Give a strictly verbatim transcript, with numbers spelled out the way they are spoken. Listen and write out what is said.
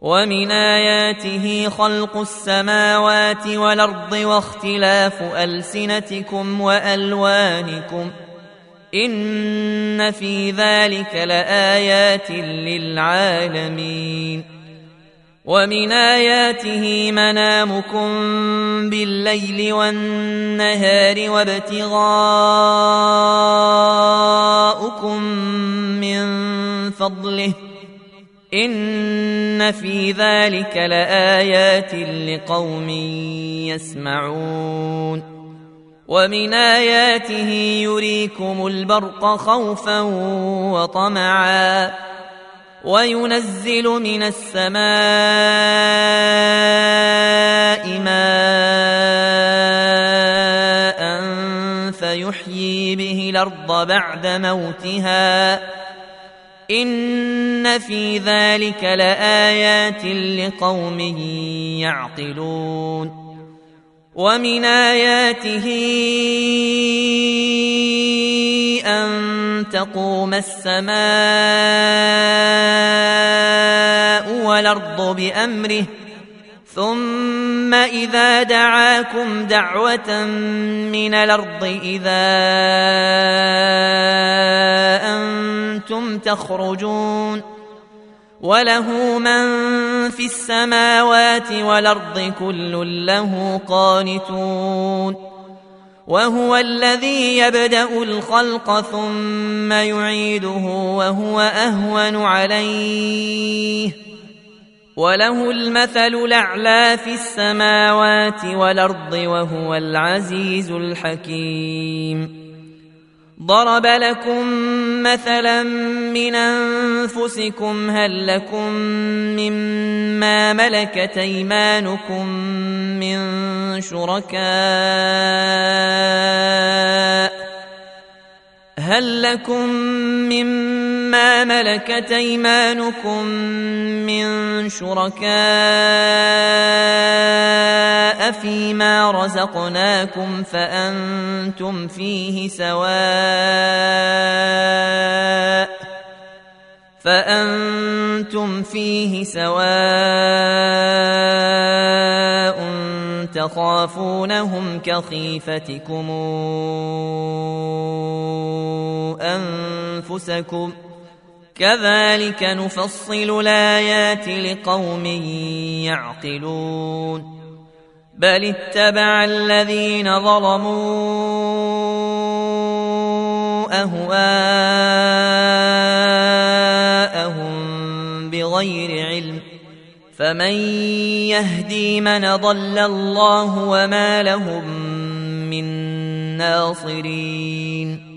ومن آياته خلق السماوات والأرض واختلاف ألسنتكم وألوانكم إن في ذلك لآيات للعالمين. ومن آياته منامكم بالليل والنهار وابتغاؤكم من فضله إن في ذلك لآيات لقوم يسمعون. ومن آياته يريكم البرق خوفا وطمعا وينزل من السماء ماء فيحيي به الأرض بعد موتها إن في ذلك لآيات لقوم يعقلون. ومن آياته أن تقوم السماء والأرض بأمره ثم إذا دعاكم دعوة من الأرض إذا أنتم تخرجون. وله من في السماوات والأرض كل له قانتون. وهو الذي يبدأ الخلق ثم يعيده وهو أهون عليه وله المثل الأعلى في السماوات والأرض وهو العزيز الحكيم. ضرب لكم مثلا من أنفسكم هل لكم مما ملكت أيمانكم من شركاء هل لكم مما ملكت أيمانكم من شركاء فيما رزقناكم فأنتم فيه سواء فأنتم فيه سواء تخافونهم كخيفتكم أنفسكم كذلك نفصل الآيات لقوم يعقلون. بل اتبع الذين ظلموا أهواءهم بغير علم فمن يهدي من ضل الله وما لهم من ناصرين.